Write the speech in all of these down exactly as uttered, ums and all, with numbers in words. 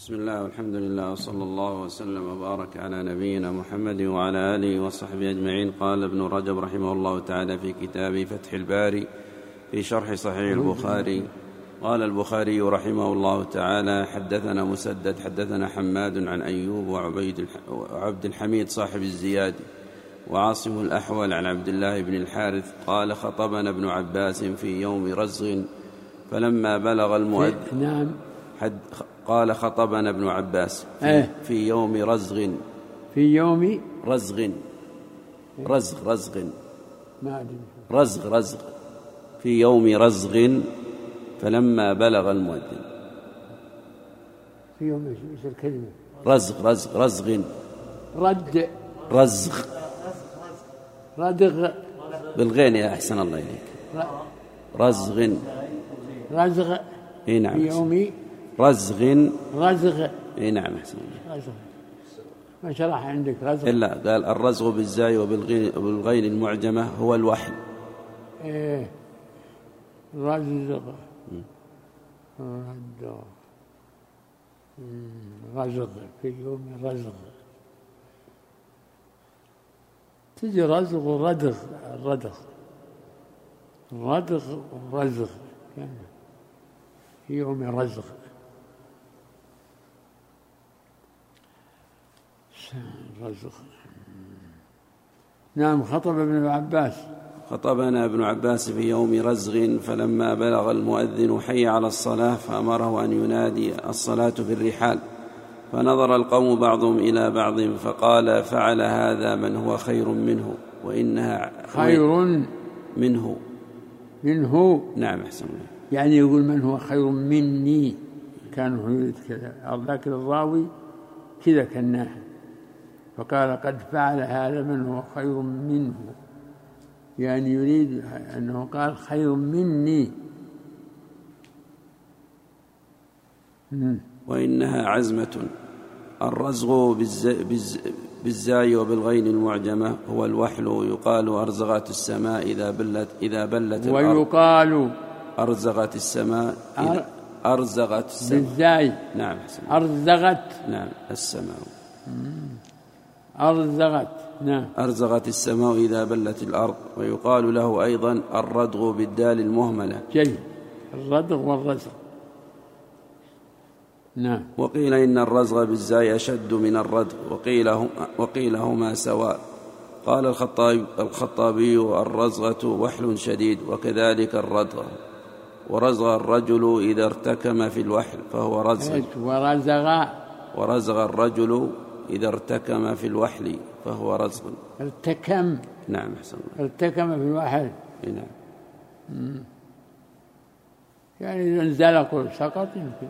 بسم الله والحمد لله وصلى الله وسلم وبارك على نبينا محمد وعلى آله وصحبه أجمعين. قال ابن رجب رحمه الله تعالى في كتاب فتح الباري في شرح صحيح البخاري: قال البخاري رحمه الله تعالى: حدثنا مسدد حدثنا حماد عن أيوب وعبيد وعبد الحميد صاحب الزيادي وعاصم الأحول عن عبد الله بن الحارث قال: خطبنا ابن عباس في يوم رزغ فلما بلغ المؤذن. نعم. حد قال: خطبنا ابن عباس في, إيه؟ في يوم رزغ. في يوم رزغ رزغ رزغ ما أدري. رزغ رزغ في يوم رزغ فلما بلغ المؤذن. في يوم ايش الكلمة؟ رزغ رزغ رزغ رد رزغ ردغ بالغين يا أحسن الله إليك. رزغ رزغ. اي نعم. في يوم رزغ رزغ. اي نعم أحسن الله. رزغ ما شرح عندك رزغ إلا قال: الرزغ بالزاي وبالغين المعجمة هو الوحل. ايه رزغ رد رزغ في يوم رزغ. تجي رزغ وردغ. الردغ ردغ ورزغ يعني في يوم رزغ. رزغ. نعم. خطب ابن عباس. خطبنا ابن عباس في يوم رزغ فلما بلغ المؤذن حي على الصلاة فأمره أن ينادي الصلاة في الرحال، فنظر القوم بعضهم إلى بعض فقال: فعل هذا من هو خير منه وإنها خير منه منه. نعم أحسن الله. يعني يقول من هو خير مني، كان يريد كذا، لكن الراوي كذا كناه، فقال: قد فعل هذا من هو خير منه، يعني يريد أنه قال خير مني. وإنها عزمة. الرزغ بالزاي وبالغين المعجمة هو الوحل. يقال: أرزغت السماء إذا بلت إذا بلت الأرض. ويقال أرزغت السماء إذا أرزغت السماء بالزاي. نعم. أرزغت. نعم السماء. أرزغت. نعم. أرزغت السماء إذا بلت الأرض. ويقال له أيضا الردغ بالدال المهملة. جيد. الردغ والرزغ. نعم. وقيل إن الرزغ بالزاي أشد من الردغ، وقيل, وقيل هما سواء. قال الخطابي, الخطابي: الرزغة وحل شديد، وكذلك الردغ. ورزغ الرجل إذا ارتكم في الوحل فهو رزغ. ورزغ ورزغ الرجل إذا ارتكم في الوحل فهو رزغ. ارتكم. نعم أحسن الله. ارتكم في الوحل. نعم. مم. يعني إذا انزلق وسقط يمكن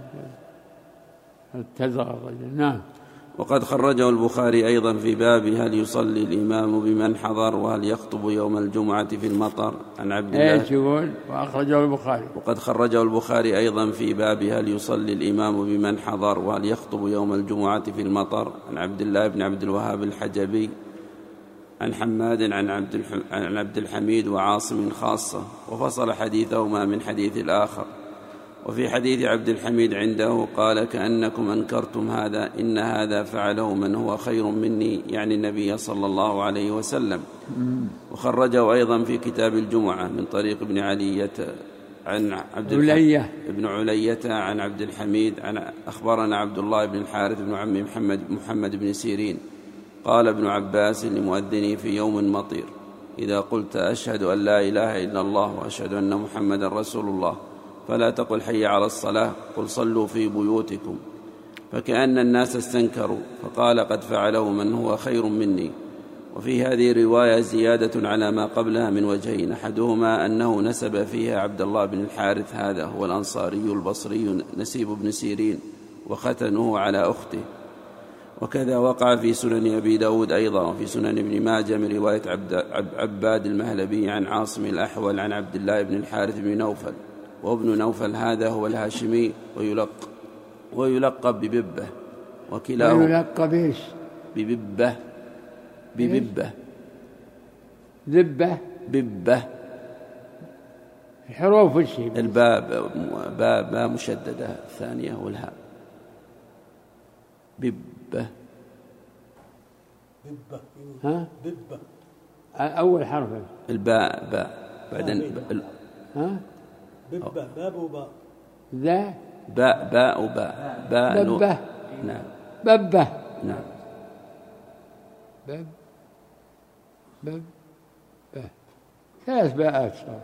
ارتزغ الرجل. نعم. وقد خرجه البخاري أيضا في باب هل يصلي الإمام بمن حضر وهل يخطب يوم الجمعة في المطر عن عبد الله. ايش يقول؟ وأخرجه البخاري. وقد خرجه البخاري أيضا في باب هل يصلي الإمام بمن حضر وهل يخطب يوم الجمعة في المطر عن عبد الله بن عبد الوهاب الحجبي عن حماد عن عبد عن عبد الحميد وعاصم خاصة، وفصل حديثهما من حديث الآخر. وفي حديث عبد الحميد عنده قال: كأنكم أنكرتم هذا، إن هذا فعله من هو خير مني، يعني النبي صلى الله عليه وسلم. وخرجه أيضا في كتاب الجمعة من طريق ابن علية عن عبد علية ابن علية عن عبد الحميد عن أخبرنا عبد الله بن الحارث بن عم محمد محمد بن سيرين قال ابن عباس لمؤذني في يوم مطير: إذا قلت أشهد أن لا إله إلا الله وأشهد أن محمدا رسول الله فلا تقل حي على الصلاة، قل صلوا في بيوتكم. فكأن الناس استنكروا، فقال: قد فعله من هو خير مني. وفي هذه رواية زيادة على ما قبلها من وجهين: أحدهما أنه نسب فيها عبد الله بن الحارث، هذا هو الأنصاري البصري نسيب بن سيرين، وختنه على أخته. وكذا وقع في سنن أبي داود أيضا، وفي سنن ابن ماجه من رواية عبد عباد المهلبي عن عاصم الأحول عن عبد الله بن الحارث بن نوفل، وابن نوفل هذا هو الهاشمي ويلق ويلقب بببة. وكلاه ويلقب ايش؟ بببة بببة ذبة ببة الحروف الشيء. الباب باء مشددة الثانية والهاء. ببة ببة ها ببة أول حرف الباء باء بعدين ها ببة باب وباء ذا باء باء وباء باء ببة نعم ببة نعم بب بب به ثلاث باءات صارت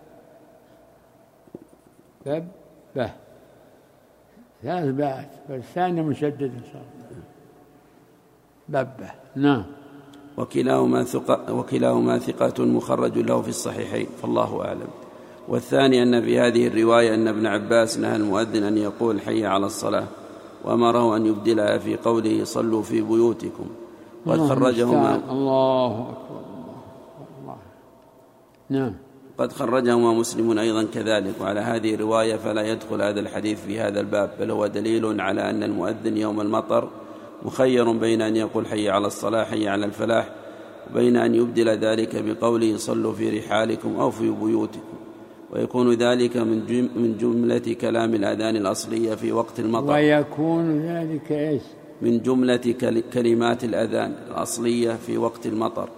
بب به ثلاث باءات والثانية مشددة صارت ببة. نعم. وكلاهما ثقة وكلاهما ثقة مخرج له في الصحيحين فالله أعلم. والثاني أن في هذه الرواية أن ابن عباس نهى المؤذن أن يقول حي على الصلاة وأمره أن يبدلها في قوله صلوا في بيوتكم. قد خرجهما الله أكبر الله. نعم. قد خرجهما مسلم أيضا كذلك. وعلى هذه الرواية فلا يدخل هذا الحديث في هذا الباب، بل هو دليل على أن المؤذن يوم المطر مخير بين أن يقول حي على الصلاة حي على الفلاح وبين أن يبدل ذلك بقوله صلوا في رحالكم أو في بيوتكم، ويكون ذلك من جملة كلام الأذان الأصلية في وقت المطر. ويكون ذلك إيش؟ من جملة كلمات الأذان الأصلية في وقت المطر.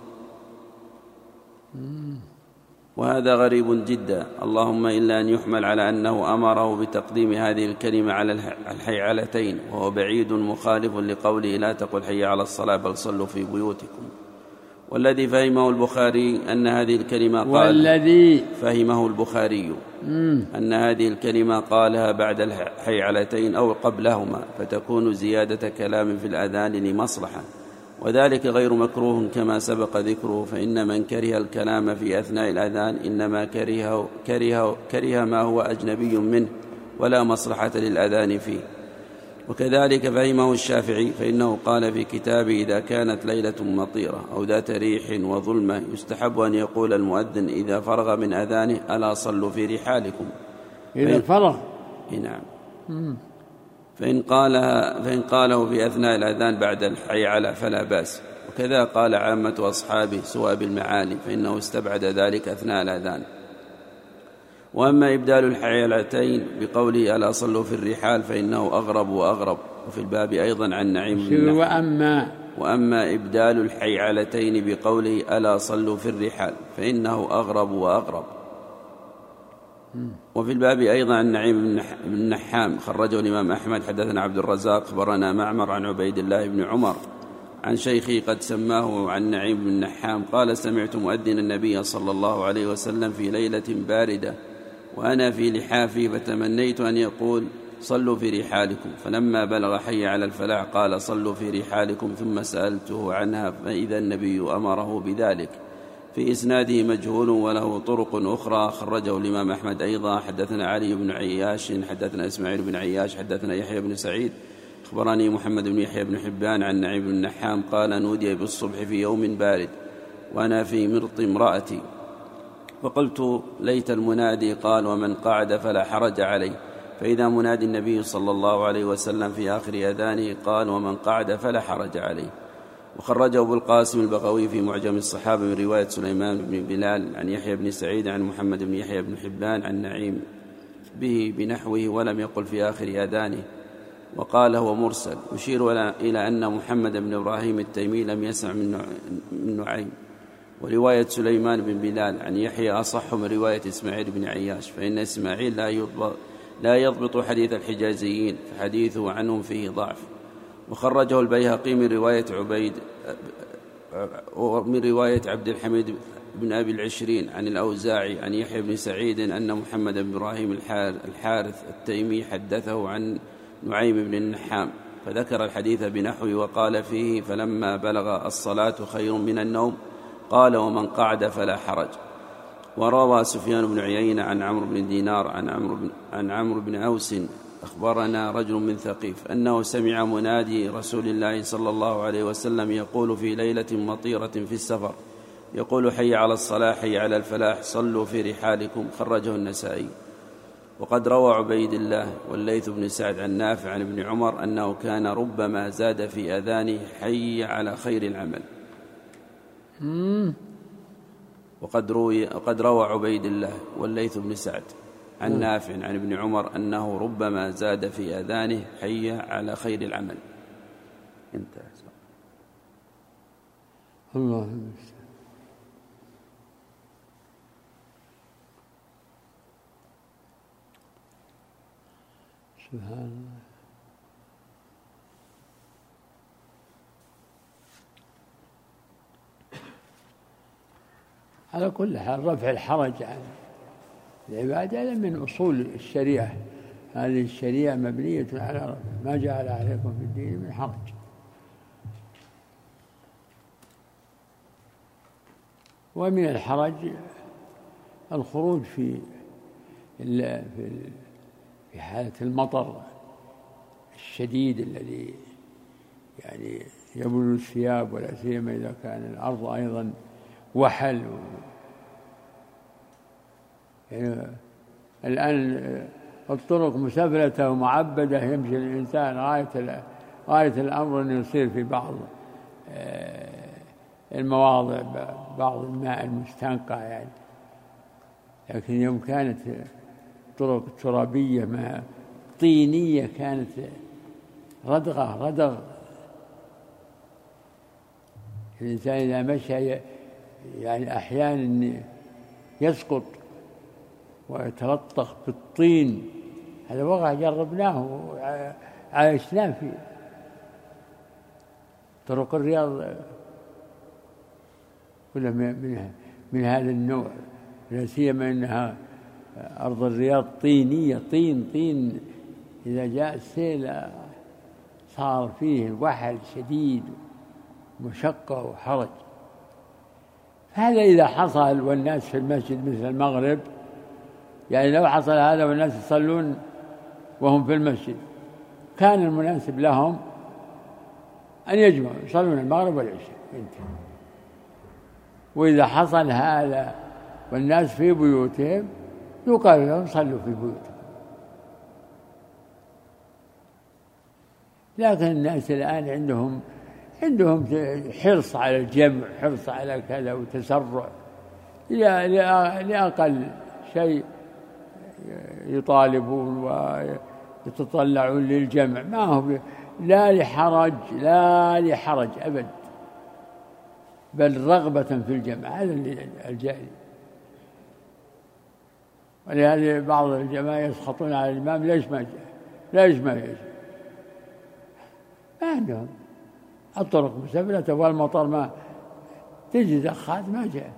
وهذا غريب جدا، اللهم إلا أن يحمل على أنه أمره بتقديم هذه الكلمة على الحيعلتين، وهو بعيد مخالف لقوله لا تقل حي على الصلاة بل صلوا في بيوتكم. والذي فهمه البخاري أن هذه الكلمة قال والذي فهمه البخاري مم. أن هذه الكلمة قالها بعد الحيعلتين أو قبلهما، فتكون زيادة كلام في الأذان لمصلحة، وذلك غير مكروه كما سبق ذكره، فإن من كره الكلام في أثناء الأذان إنما كره, كره, كره ما هو أجنبي منه ولا مصلحة للأذان فيه. وكذلك فهمه الشافعي، فإنه قال في كتابه إذا كانت ليلة مطيرة أو ذات ريح وظلمة يستحب أن يقول المؤذن إذا فرغ من أذانه ألا صلوا في رحالكم. إذا فرغ نعم. فإن قالها فإن قاله في أثناء الأذان بعد الحي على فلا بأس، وكذا قال عامة أصحابه سواء بالمعالي، فإنه استبعد ذلك أثناء الأذان. وأما إبدال الحيعلتين بقوله ألا صلوا في الرحال فإنه أغرب وأغرب. وفي الباب أيضا عن نعيم بن وأما وأما إبدال الحيعلتين بقوله ألا صلوا في الرحال فإنه أغرب وأغرب. وفي الباب أيضا عن نعيم بن نحام خرجه الإمام أحمد حدثنا عبد الرزاق أخبرنا معمر عن عبيد الله بن عمر عن شيخي قد سماه عن نعيم بن نحام قال سمعت مؤذن النبي صلى الله عليه وسلم في ليلة باردة وأنا في لحافي فتمنيت أن يقول صلوا في رحالكم، فلما بلغ حي على الفلاح قال صلوا في رحالكم، ثم سألته عنها فإذا النبي أمره بذلك. في إسناده مجهول وله طرق أخرى خرجه الإمام أحمد أيضا. حدثنا علي بن عياش حدثنا إسماعيل بن عياش حدثنا يحيى بن سعيد أخبرني محمد بن يحيى بن حبان عن نعيم بن نحام قال نودي بالصبح في يوم بارد وأنا في مرط امرأتي، فقلت ليت المنادي قال ومن قعد فلا حرج عليه، فإذا منادي النبي صلى الله عليه وسلم في آخر أذانه قال ومن قعد فلا حرج عليه. وخرجه أبو القاسم البغوي في معجم الصحابة من رواية سليمان بن بلال عن يحيى بن سعيد عن محمد بن يحيى بن حبان عن نعيم به بنحوه ولم يقل في آخر أذانه، وقال هو مرسل، يشير إلى أن محمد بن إبراهيم التيمي لم يسمع من نعيم. ورواية سليمان بن بلال عن يحيى أصح من رواية إسماعيل بن عياش، فإن إسماعيل لا يضبط, لا يضبط حديث الحجازيين فحديثه عنهم فيه ضعف. وخرجه البيهقي من رواية عبيد ومن رواية عبد الحميد بن أبي العشرين عن الأوزاعي عن يحيى بن سعيد أن محمد بن إبراهيم الحارث التيمي حدثه عن نعيم بن النحام، فذكر الحديث بنحوه وقال فيه فلما بلغ الصلاة خير من النوم قال ومن قعد فلا حرج. وروى سفيان بن عيينة عن عمرو بن دينار عن عمرو بن, عن عمرو بن أوس أخبرنا رجل من ثقيف أنه سمع منادي رسول الله صلى الله عليه وسلم يقول في ليلة مطيرة في السفر يقول حي على الصلاة حي على الفلاح صلوا في رحالكم، خرجه النسائي. وقد روى عبيد الله والليث بن سعد عن نافع عن ابن عمر أنه كان ربما زاد في أذانه حي على خير العمل. وقد روي وقد روى عبيد الله والليث بن سعد عن نافع عن ابن عمر أنه ربما زاد في أذانه حي على خير العمل. انتهى. الله المستعان. سبحان الله. على كل حال رفع الحرج عن العبادة هذا من أصول الشريعة. هذه الشريعة مبنية على رفع ما جعل عليكم في الدين من حرج. ومن الحرج الخروج في في حالة المطر الشديد الذي يعني يبل الثياب، ولا سيما إذا كان الأرض أيضا وحل. يعني الآن الطرق مسفلة ومعبدة، يمشي الإنسان غاية غاية الأمر أن يصير في بعض المواضع بعض الماء المستنقع يعني. لكن يوم كانت طرق ترابية ما طينية كانت ردغة ردغ، الإنسان إذا مشى يعني أحيانا يسقط ويتلطخ بالطين. هذا وقع جربناه عايشناه في طرق الرياض كلها من من هذا النوع، لا سيما انها ارض الرياض طينيه طين طين. اذا جاء السيل صار فيه وحل شديد ومشقه وحرج. هذا اذا حصل والناس في المسجد مثل المغرب، يعني لو حصل هذا والناس يصلون وهم في المسجد كان المناسب لهم أن يجمعوا يصلون المغرب والعشاء انتهى. وإذا حصل هذا والناس في بيوتهم يقال لهم صلوا في بيوتهم. لكن الناس الآن عندهم عندهم حرص على الجمع، حرص على كذا، وتسرع لأقل شيء يطالبون ويتطلعون للجمع. ما هو لا لحرج لا لحرج أبد، بل رغبة في الجمع. هذا الجائز. ولهذا بعض الجماعة يسخطون على الإمام ليش ما جاء ليش ما يجي. ما عندهم الطرق مسبلة والمطر ما تجي زخات ما جاء.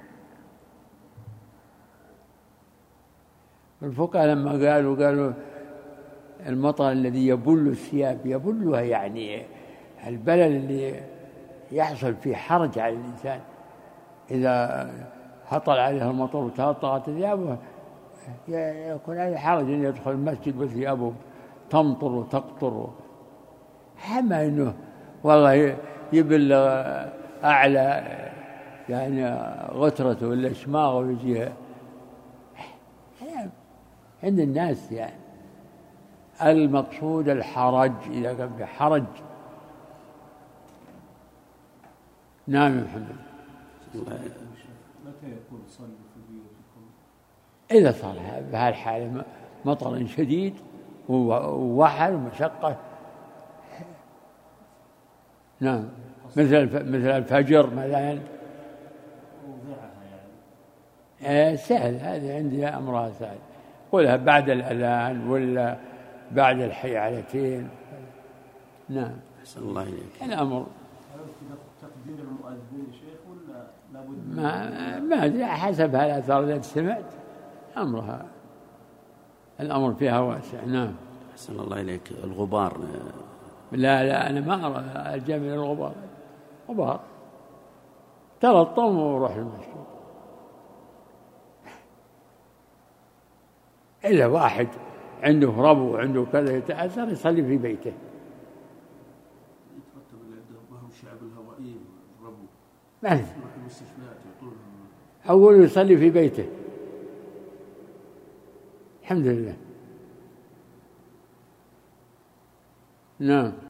الفقهاء لما قالوا قالوا المطر الذي يبل الثياب، يبلها يعني البلل اللي يحصل فيه حرج على الإنسان إذا هطل عليه المطر وتهطأت ثيابه، يكون عليه حرج أن يدخل المسجد وثيابه تمطر وتقطر. أما إنه والله يبل أعلى يعني غترته ولا شماغه ويجيها عند الناس. يعني المقصود الحرج، إذا كان في حرج. نعم يا محمد. متى يكون صلوا في بيوتكم؟ إذا صار بهالحالة مطر شديد ووحل ومشقة. نعم مثل مثل الفجر مثلا. يعني سهل، هذه عندي أمرها سهل. قولها بعد الأذان ولا بعد الحيعلتين. نعم. أحسن الله إليك. الأمر تقدير المؤذن شيخ ولا لابد؟ ما ما أدري، حسب هالآثار التي سمعت أمرها الأمر فيها واسع. نعم. أحسن الله إليك. الغبار لا لا أنا ما أرى الجمع الغبار. غبار تلطم وروح المسجد. إلا واحد عنده ربو وعنده كذا يتأثر يصلي في بيته. يترتب على الشعب الهوائي الربو. ما يروح المستشفيات يعطونهم. أول يصلي في بيته. الحمد لله. نعم.